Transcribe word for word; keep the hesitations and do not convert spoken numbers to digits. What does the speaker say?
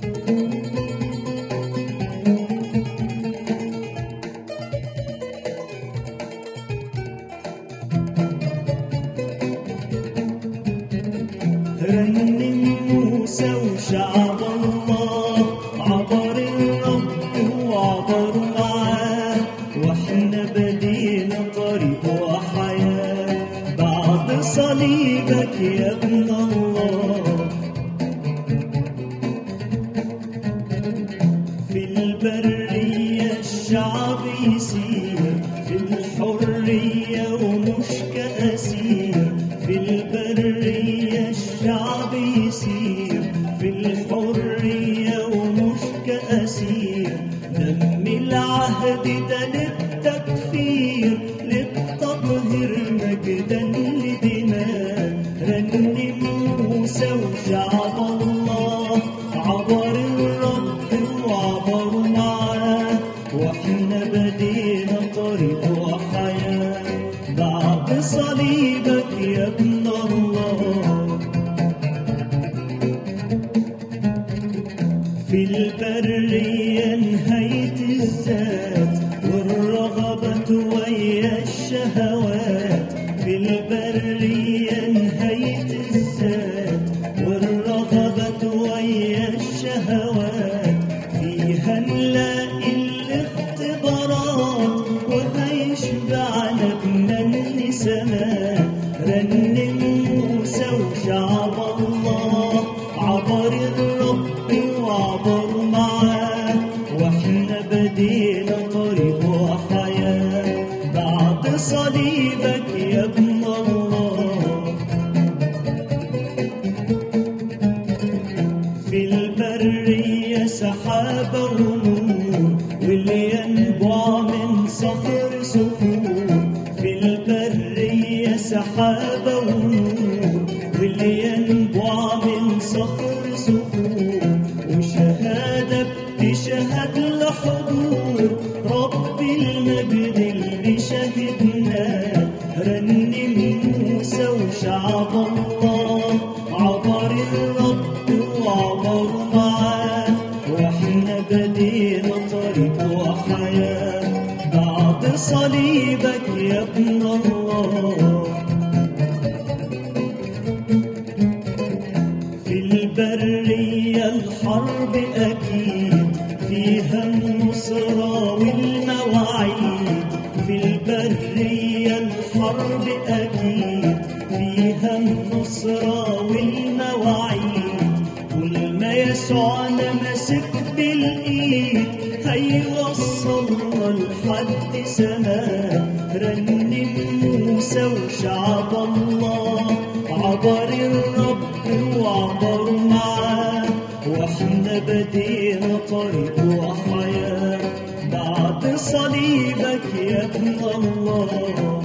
رنم موسى وشعب الله، عبر الرب وعبروا معاه، واحنا بدينا طريق وحياة بعد صليبك يا ابن الله. في البرية الشعب يسير، في الحرية ومش كأسير. في البرية الشعب يسير، في الحرية ومش كأسير. دم العهد ده للتكفير، للتطهير مجدا لدماء. رنم موسى وشعب الله، عبر الرب وعبروا معاه، واحنا بدينا طريق وحياة بعد صليبك يا ابن الله. في البرية نهاية الذات والرغبة ويا الشهوات. في البرية نهاية الذات والرغبة ويا الشهوات. فيها نلاقي الاختبارات وهيشبعنا بمن سماء. رنم موسى وشعب الله، عبر الرب وعبروا معاه، واحنا بدينا طريق وحياة بعد صليبك يا ابن الله. في البرية سحابة ونور، واللي ينبع من صخر صخور. في البرية سحابة ونور، واللي ينبع من صخر صخور. وشهادة بتشهد لحضور رب المجد اللي شهدناه. رنم موسى وشعب الله، عبر الرب وعبروا معاه، واحنا بدينا طريق وحياة بعد صليبك يا ابن الله. في البرية الحرب أكيد، فيها النصرة والمواعيد. في البرية الحرب أكيد، فيها النصرة والمواعيد. كل ما يسوعنا ماسك بالإيد، هيوصلنا لحد سماء. رنم موسى وشعب الله، عبر الرب وعبروا معاه، واحنا بدينا طريق وحياة بعد صليبك يا ابن الله.